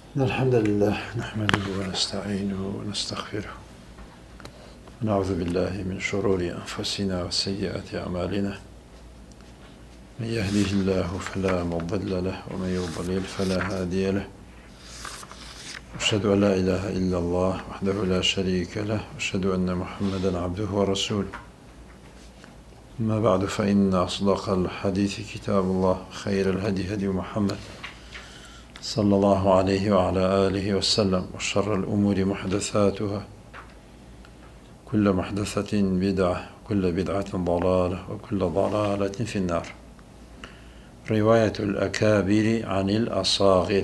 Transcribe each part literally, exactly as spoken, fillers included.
إن الحمد لله نحمده ونستعينه ونستغفره ونعوذ بالله من شرور أنفسنا وسيئات أعمالنا. من يهده الله فلا مضل له ومن يضلل فلا هادي له. أشهد أن لا إله إلا الله وحده لا شريك له، أشهد أن محمدا عبده ورسوله. أما بعد، فإن أصدق الحديث كتاب الله، خير الهدي هدي محمد صلى الله عليه وعلى آله وسلم، وشر الأمور محدثاتها، كل محدثة بدعة، كل بدعة ضلالة، وكل ضلالة في النار. رواية الأكابر عن الأصاغر.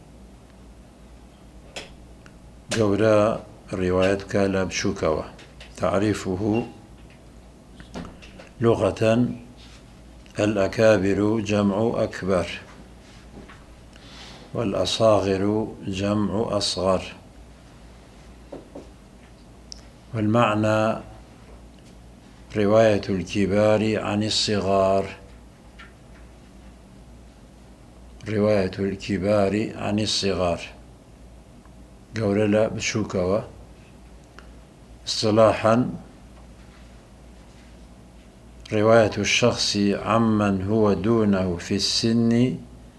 جوراء رواية كالب شوكوة. تعريفه لغة: الأكابر جمع أكبر، والأصاغر جمع أصغر. والمعنى: رواية الكبار عن الصغار، رواية الكبار عن الصغار. قولنا بشوكوة. اصطلاحا: رواية الشخص عمن هو دونه في السن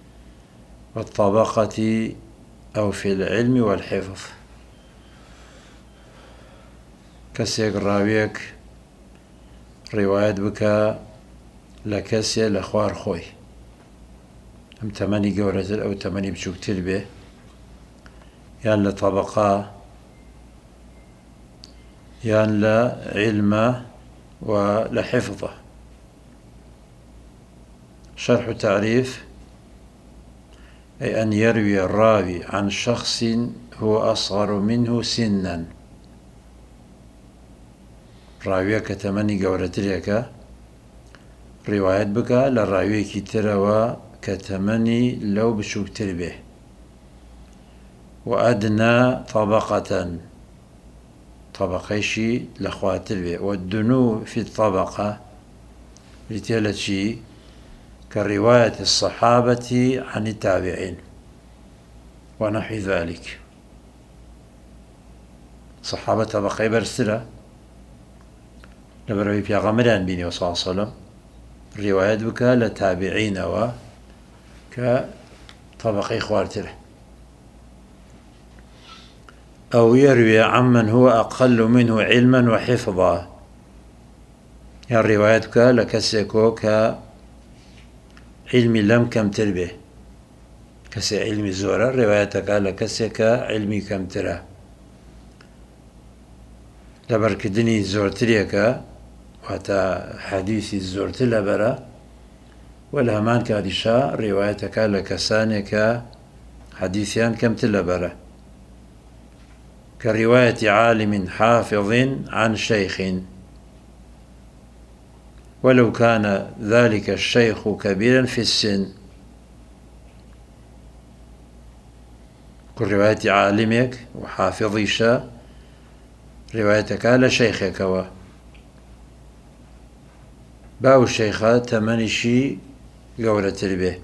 والطبقة أو في العلم والحفظ. كسيك راويك رواية بك لكسي لخوار خوي، أم تماني قولة أو تماني بشوك تلبه، يان لطبقة، يان لعلم ولحفظه. شرح تعريف: أي أن يروي الراوي عن شخص هو أصغر منه سنا. راوية كتمني قولة لك رواية بك للراوية كتروا كتمني لو بشوك تربه. وأدنى طبقة، طبقيشي لخوات تربه. والدنو في الطبقة لتلتشي كرواية الصحابة عن التابعين ونحو ذلك. صحابة طبقة برسلة لبروي بيغمران بيني صلى الله عليه وسلم، رواية بك لتابعين و كطبقة خوارتله. أو يروي عمن هو أقل منه علما وحفظا. يعني روايتك لكسيكو كعلم لم كم تربه، كسي علم زورة. روايتك لكسيك علمي كم تره لبركدني زورتريك وحتى حديثي زورت لبرا. والهمان كادشا روايتك لكسانك حديثيان كم تلبرا. كرواية عالم حافظ عن شيخ، ولو كان ذلك الشيخ كبيرا في السن. كل رواية عالمك وحافظيشا روايتك لشيخك و باو الشيخ تمنشي قولة به.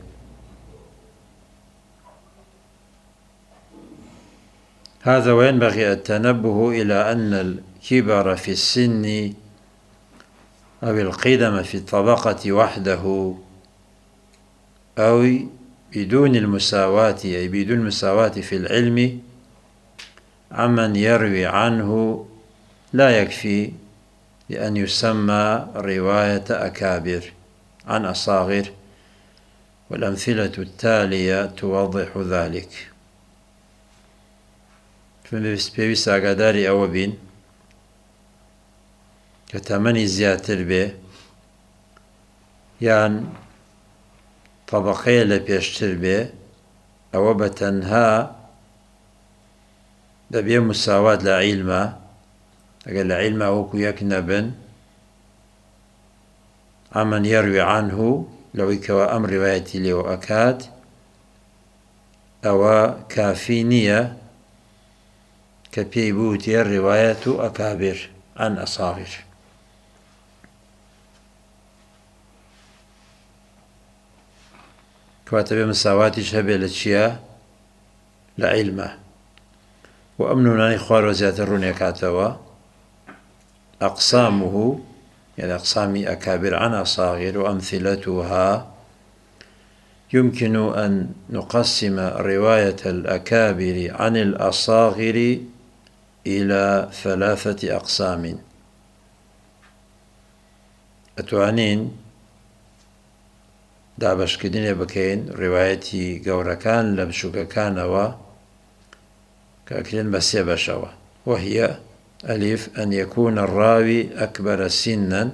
هذا وينبغي التنبه إلى أن الكبر في السن أو القدم في الطبقة وحده أو بدون المساواة، أي بدون المساواة في العلم عمن يروي عنه، لا يكفي لأن يسمى رواية أكابر عن أصاغر. والأمثلة التالية توضح ذلك. فبيويس أقداري أو بين كتمني زياتر به، يعني طبقية لبيشتر به، أو بتنها دبي مساواة لعلمه. أقل لعلمه وكو يكنبن عمن يروي عنه لو يكوى أمر روايتي لو أكاد أو كافينية كبيبوتي الرواية أكابر عن أصاغر. كواتب مساواتي شبه لتشيا لعلمه وأمنوناني خوار وزيات الرونية كاتوا أقسامه يعني أقسام أكابر عن أصاغر وأمثلتها يمكن أن نقسم رواية الأكابر عن الأصاغر إلى ثلاثة أقسام. أتوانين دابش كدنيا بكين روايتي قوركان لبشوككان كأكلين بسيا بشوا، وهي ألف أن يكون الراوي أكبر سنا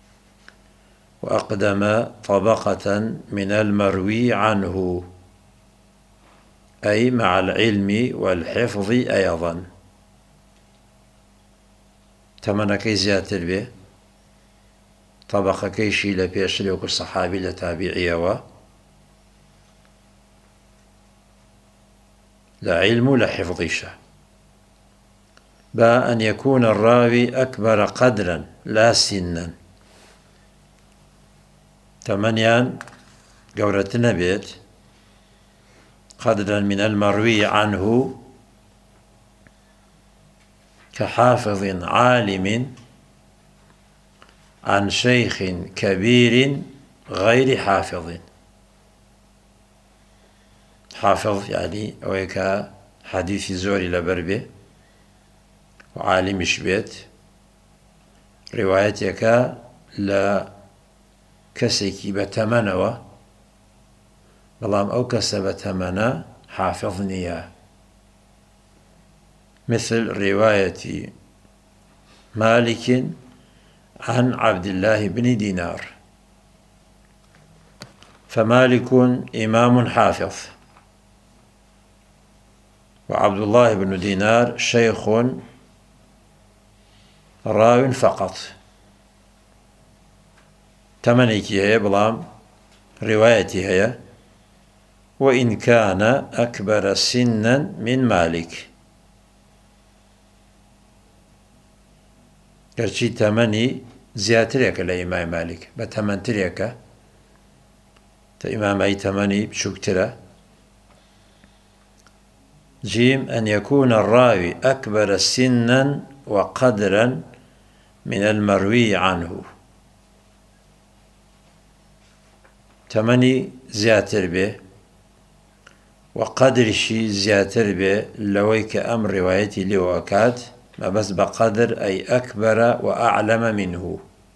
وأقدم طبقة من المروي عنه، أي مع العلم والحفظ أيضا. تمنى كي زياتر به طبقة كيشي لبيشري وكو الصحابي لتابعيه لا علم لا حفظيشه. با أن يكون الراوي أكبر قدرا لا سنا. تمنيان قورتنا بيت قدرا من المروي عنه كحافظ عالم عن شيخ كبير غير حافظ. حافظ يعني أويك حديث زوري لبربه وعالمش بيت روايتك لا كسيكي بتمنوا بلام أو كسب تمنا حافظني، مثل رواية مالك عن عبد الله بن دينار، فمالك إمام حافظ وعبد الله بن دينار شيخ راو فقط. تمنيكي هي بلام روايتي هي وإن كان أكبر سنا من مالك. كرشي تمني زياتريك لإمام مالك بتمن تريك إمام أي تمني بشكترة. جيم أن يكون الراوي أكبر سنا وقدرا من المروي عنه. تمني زياتر به وقدر شي زياتر به لويك أمر روايتي لوكات ما بس بقدر أي أكبر وأعلم منه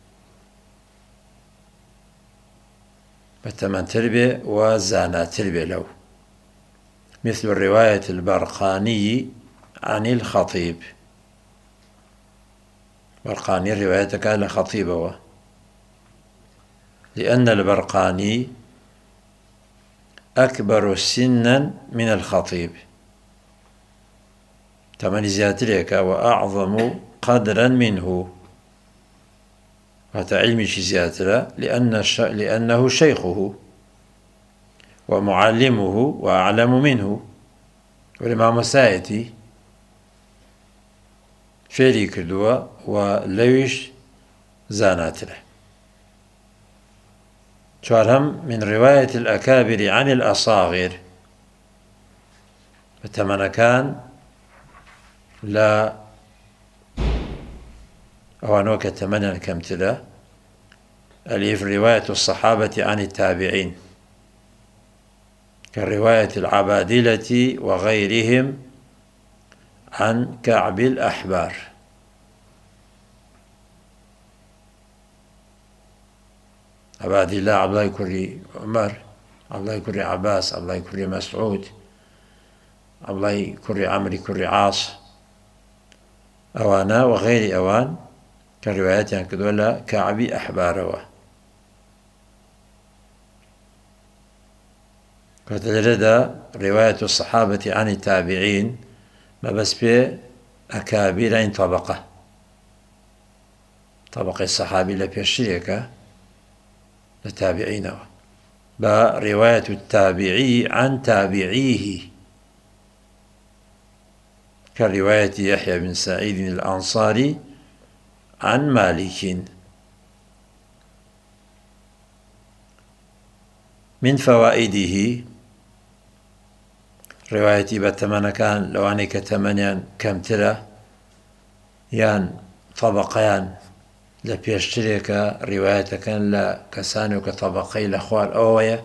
بتمن تربه وزانا تربه له، مثل الرواية البرقاني عن الخطيب. برقاني روايتك على خطيبه لأن البرقاني أكبر سنا من الخطيب. تمن زياتريك وأعظم قدرا منه. هذا علم زياترة لأن لأنه شيخه ومعلمه وأعلم منه. والإمام السائتي فيري كردوا ولويش زاناتره. شارهم من رواية الأكابر عن الأصاغر فتمنكان لا أوانوك تمنى كمتلا أليف رواية الصحابة عن التابعين كرواية العبادلة وغيرهم عن كعب الأحبار. عبادلة عبد الله يكري عمر، عبد الله يكري عباس، عبد الله يكري مسعود، عبد الله يكري عمرو يكري عاص، أوانا وغير أوان كروايات يعني كذولا كعب أحباره. فتجد رواية الصحابة عن التابعين ما بس في أكابرين طبقة طبقة الصحابي لبيشريك لتابعين برواية التابعي عن تابعيه كرواية يحيى بن سعيد الأنصاري عن مالك. من فوائده ڕێوایەتی بە تەمەنەکان لەوانەی کە تەمەنیان کەمترە یان تەبەقەیان لە پێشترێکە ڕیوایەتەکەن لە کەسانی کە تەبەقەی لە خوار ئەوەیە.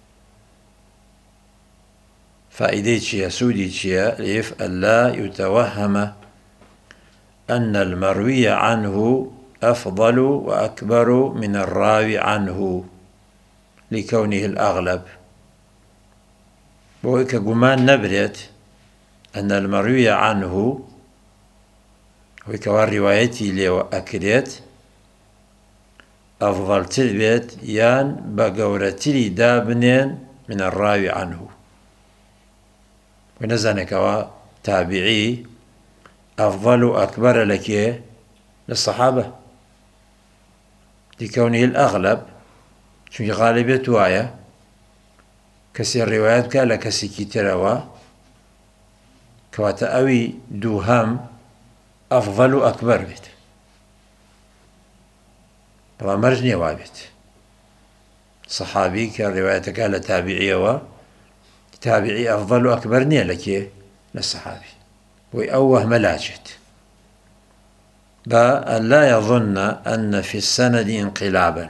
فائدەی چییە؟ سوودی چییە؟ لێف ئەلا یتەوەهەمە أن المروي عنه أفضل وأكبر من الراوي عنه لكونه الأغلب. بويك قمان نبرت أن المروي عنه ويكوار روايتي لي أكريت أفضل تربيت يان بقورتي دابنين من الراوي عنه. ونزانك تابعي أفضل أكبر لك للصحابة لكونه الأغلب، شو غالبية وايا كسي الروايات كالا كسي كتروا كواتا أوي دوهم أفضل أكبر بيت طبعا مرجني وابت صحابي كالرواية كالا تابعية و تابعي أفضل أكبر نيا لك للصحابي ويأوه ملاجت بأن لا يظن أن في السند انقلابا،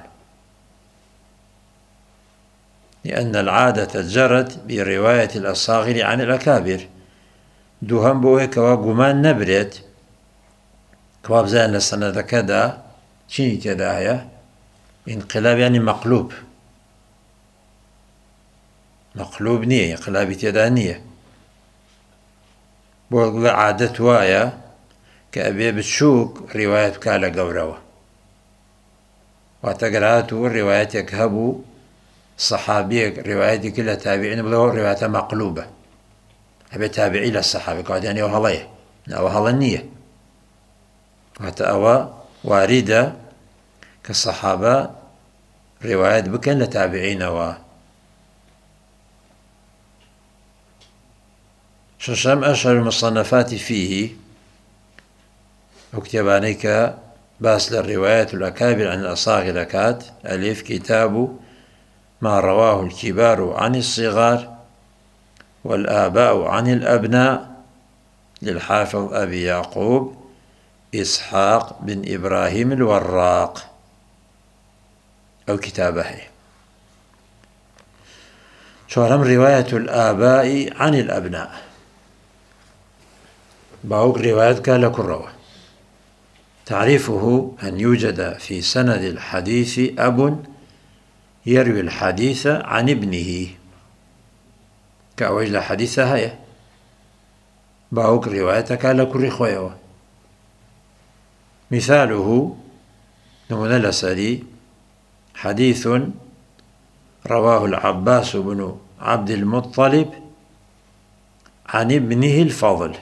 لأن العادة جرت برواية الأصاغر عن الأكابر. دوهم بوه كوا قمان نبرت كواب زين لسند كدا شيني تداهية انقلاب يعني مقلوب مقلوب نية انقلاب تدا نية بوه عادة وايا كأبي بتشوك رواية كالا قوروا وتقرأتوا الرواية يكهبوا صحابيك روايتي كلها تابعين بلو رواية مقلوبة أبي تابعي للصحابي قاعد يعني وهليه وهلا النية وتأوى واردة كالصحابة رواية بكن لتابعين و ششم أشهر المصنفات فيه وكتبانيك باس للروايات الأكابر عن الأصاغر كات ألف كتاب ما رواه الكبار عن الصغار والآباء عن الأبناء للحافظ أبي يعقوب إسحاق بن إبراهيم الوراق أو كتابه. شورم رواية الآباء عن الأبناء باوك رواية قال كروة. تعريفه أن يوجد في سند الحديث أب يروي الحديث عن ابنه كأوجل حديثة هي باوك روايتك على كل خويوه. مثاله نموذج الأسري حديث رواه العباس بن عبد المطلب عن ابنه الفضل.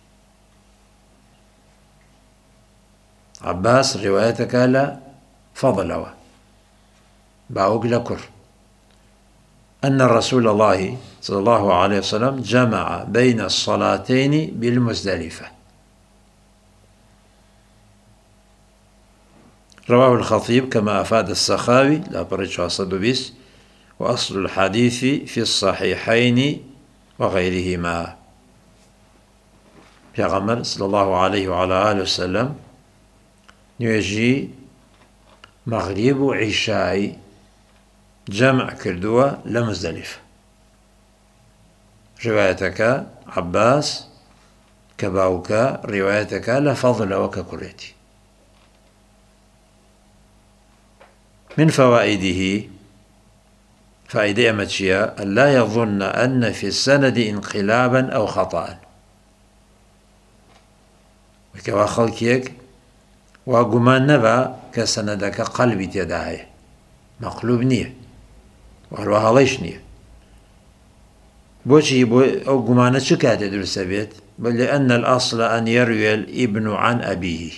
عباس روايتك على فضله باوك لكر أن رسول الله صلى الله عليه وسلم جمع بين الصلاتين بالمزدلفة. رواه الخطيب كما أفاد السخاوي لا بريتش أصد بس وأصل الحديث في الصحيحين وغيرهما. في غمر صلى الله عليه وعلى آله وسلم يجي مغرب وعشاء جمع كردوة لمزدلف. روايتك عباس كباوك روايتك لفضل وككريتي. من فوائده فائدة أمتشيا أن لا يظن أن في السند انقلابا أو خطأ وكوا خلقيك وقمان نبا كسندك قلبي تداهي مقلوب نية وهروها ليش نية بوشي بو أو قمانة شكات يدرس بيت بل لأن الأصل أن يروي الابن عن أبيه.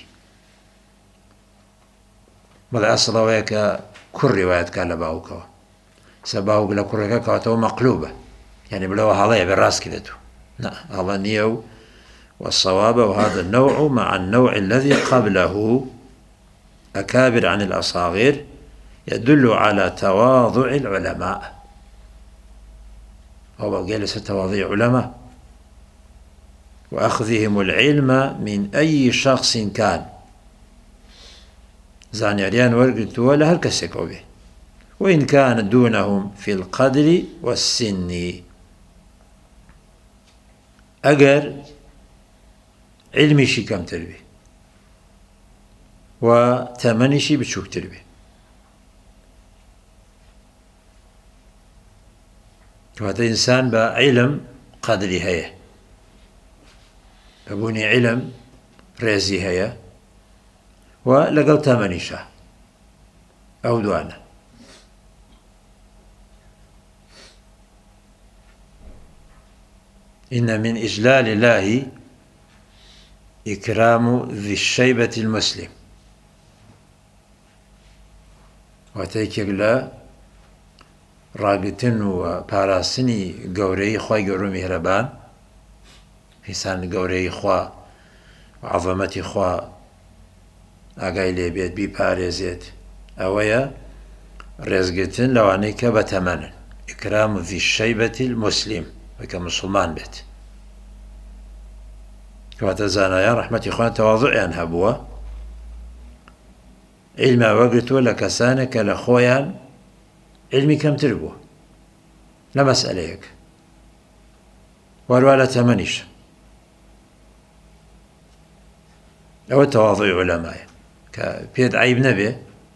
بل أصل ويك كل رواية كان باوكا سباوك لكل رواية كاتو مقلوبة يعني بلو هذا بالراس كدتو لا هذا نيو والصواب وهذا النوع مع النوع الذي قبله أكابر عن الأصاغر يدل على تواضع العلماء. هو جالس تواضيع علماء وأخذهم العلم من أي شخص كان زانياريان ورقتوا لهر كسكوا به وإن كان دونهم في القدر والسن أجر علمي شي كم تربي وثمني شي بتشوك تربي وهذا إنسان بعلم قدري هي أبوني علم رازي هي ولقل ثمني شاه أو دوانا إن من إجلال الله إكرام ذي الشيبة المسلم وتيكيك لا راقتن وباراسني قوري خواي قورو مهربان إنسان قوري خوا وعظمتي خوا أقاي لي بيت بي باريزيت أويا رزقتن لوانيك بتمنن إكرام ذي الشيبة المسلم وكمسلمان بيت واتزانا يا رحمة إخوان تواضعيا هبوا علم وقت ولا كسانك لخويا علمي كم تربوا لا مسألة هيك والوالة تمنيش أو التواضع علماء كبيد عيب نبي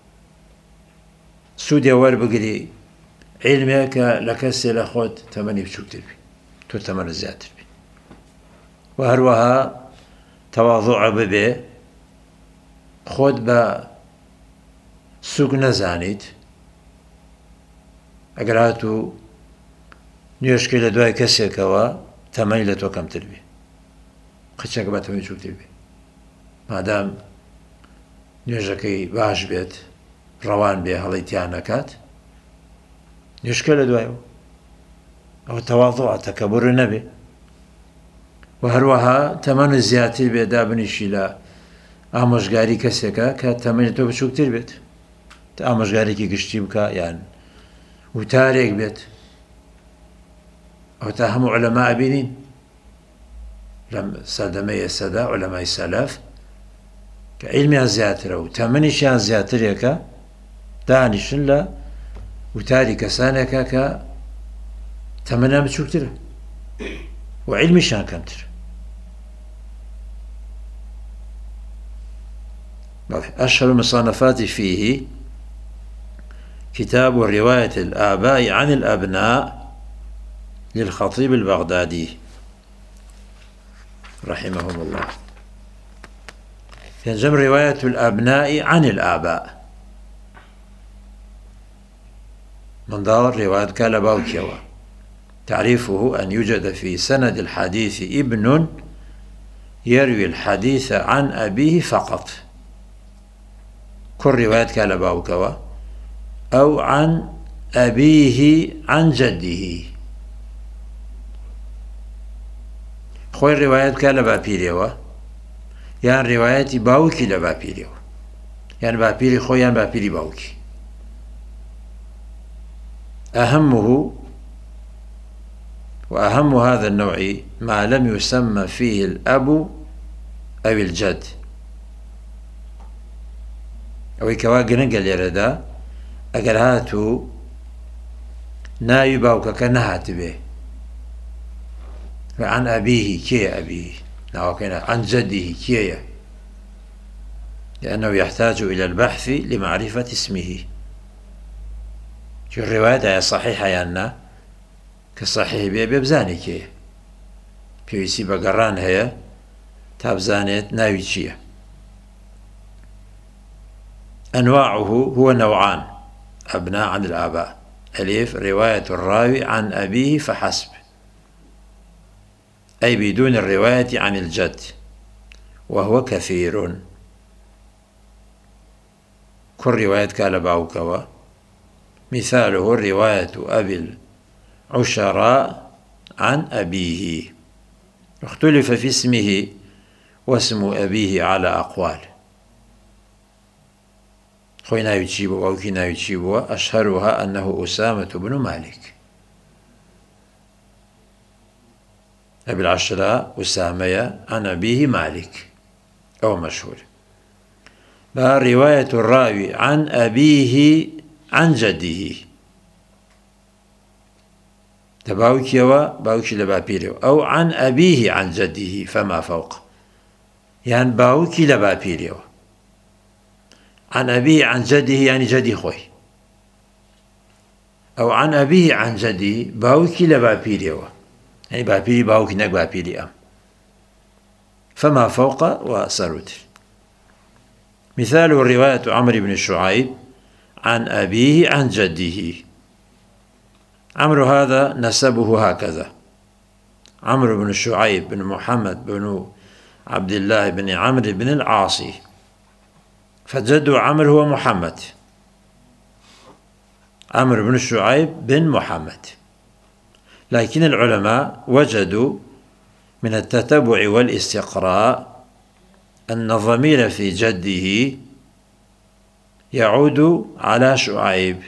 سوديا وربقلي علمك لكسي لخوت تمني بشوك تربي تو تمن الزيات تربي وهروها تواضع ببي خود با سوق نزانيت اگر هاتو نيوشكي لدواي كسيكوا تمني لتو كم تربي خدشاك با تمني بشوك تربي مادام نيوشكي باش بيت روان بي هليتيان نكات نيوشكي لدوايو او تواضع تكبر النبي وهروها تمن زياتر بيدا بنشي لا ئامۆژگاری کەسێکە کە تەمەنی تۆ بچووکتر بێت ئامۆژگارێکی گشتی بکە یان وتارێک بێت ئەو تا هەموو عولەما ئەبینین لەم سەردەمەی ئێستادا عولەمای سەلەف کە عیلمیان زیاترە و تەمەنیشیان زیاترێکە دانیشن لە وتاری کەسانێکە کە تەمەنیان بچووکترە و عیلمیشیان کەمتر. أشهر المصنفات فيه كتاب رواية الآباء عن الأبناء للخطيب البغدادي رحمهم الله. ينجم رواية الأبناء عن الآباء من دار رواية كالباوكيوة. تعريفه أن يوجد في سند الحديث ابن يروي الحديث عن أبيه فقط، كل رواية كالباوكوا أو عن أبيه عن جده. خوي رواية كالبابيريوا يعني رواية باوكي لبابيريوا يعني بابيري خوي يعني بابيري باوكي. أهمه وأهم هذا النوع ما لم يسمى فيه الأب أو الجد أو كوا جنقل يردا أجر هاتو نايب أو كنهات به عن أبيه كي أبيه عن جده كي، لأنه يحتاج إلى البحث لمعرفة اسمه. شو الرواية صحيحة يعني كصحيح بيه ببزاني كي بيويسي بقران هي تابزانيت ناوي تشيه. أنواعه هو نوعان: أبناء عن الآباء، ألف رواية الراوي عن أبيه فحسب، أي بدون الرواية عن الجد، وهو كثير. كل رواية كالباوكوا مثاله رواية أبي العشراء عن أبيه، اختلف في اسمه واسم أبيه على أقوال. خوينا يجيبوا أو كنا يجيبوا أشهرها أنه أسامة بن مالك. أبي العشراء أسامة عن أبيه مالك أو مشهور. رواية الراوي عن أبيه عن جده تباوكي وباوكي لبابيريو أو عن أبيه عن جده فما فوق، يعني باوكي لبابيريو عن أبيه عن جده يعني جدي خوي، أو عن أبيه عن جده باوكي لبابيريو يعني بابيري باوكي نك بابيري أم فما فوق وسرد. مثال رواية عمرو بن شعيب عن أبيه عن جده. عمرو هذا نسبه هكذا: عمرو بن شعيب بن محمد بن عبد الله بن عمرو بن العاصي، فجد عمرو هو محمد، عمرو بن شعيب بن محمد. لكن العلماء وجدوا من التتبع والاستقراء أن الضمير في جده يعود على شعيب،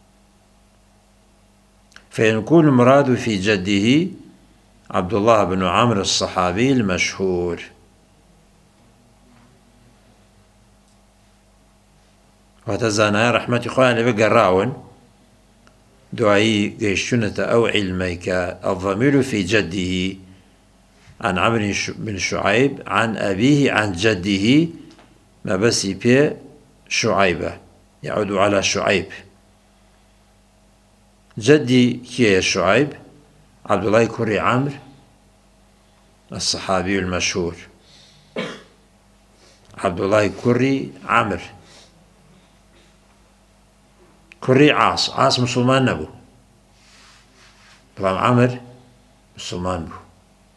فيكون المراد في جده عبد الله بن عمرو الصحابي المشهور. وتزانا رحمة إخواني بقراون دعائي قيشونة أو علميك الضمير في جده عن عمرو بن شعيب عن أبيه عن جده ما بس بي شعيبة يعود على شعيب. جدي كي شعيب عبد الله كري عمرو الصحابي المشهور، عبد الله كري عمرو كري عاص، عاص مسلمان نبو، طبعا عمرو مسلمان بو.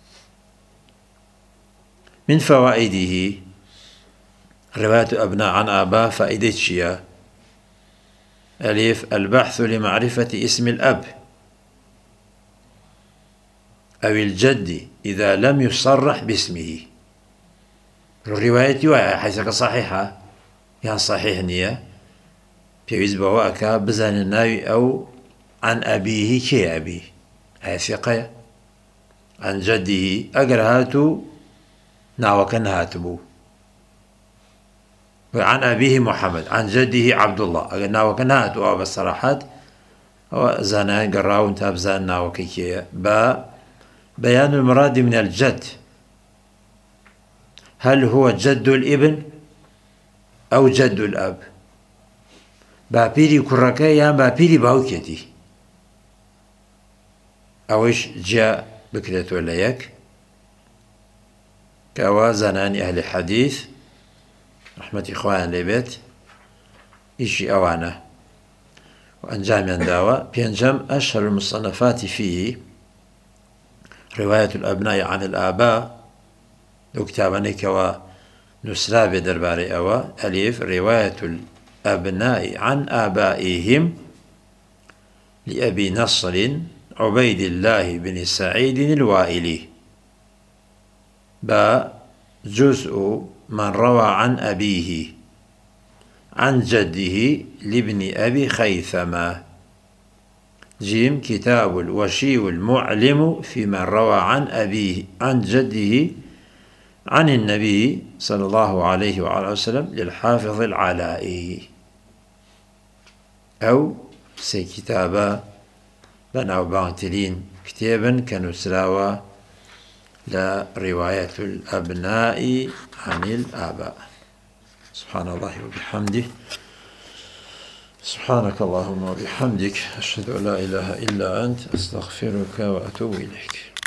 من فوائده رواية أبناء عن آباء فائدة شيا: ألف البحث لمعرفة اسم الأب أو الجد إذا لم يصرح باسمه. الرواية حيث صحيحة يعني صحيح نية بيوز بواكا بزان الناوي أو عن أبيه كي أبيه هاي ثقة، عن جده أقر هاتو ناوكن هاتبو، عن أبيه محمد عن جده عبد الله أقر ناوكن هاتو أو بالصراحات أو زانا قراون تابزان ناوكي كي. با بيان المراد من الجد، هل هو جد الابن أو جد الأب؟ باپیری کوڕەکە یان باپیری باوکێتی، ئەوەش جیا بکرێتەوە لە یەک کە ئەوە زانانی ئەهلی حەدیث ڕەحمەتی خۆیان لێبێت ئیشی ئەوانە و ئەنجامیان داوە. پێنجەم أشهر المصنفات فيه رواية الأبناء عن الآباء، لو كتابانەی کەوە نووسرا بێ دەربارەی ئەوە: ألف رواية الأبناء عن آبائهم لأبي نصر عبيد الله بن سعيد الوائلي. با جزء من روى عن أبيه عن جده لابن أبي خيثمة. جيم كتاب الوشي المعلم في من روى عن أبيه عن جده عن النبي صلى الله عليه وعلى وسلم للحافظ العلائي. أو سي كتابا بناو بانتلين كتابا كنسراوى لرواية الأبناء عن الآباء. سبحان الله وبحمده، سبحانك اللهم وبحمدك، أشهد أن لا إله إلا أنت، أستغفرك وأتوب إليك.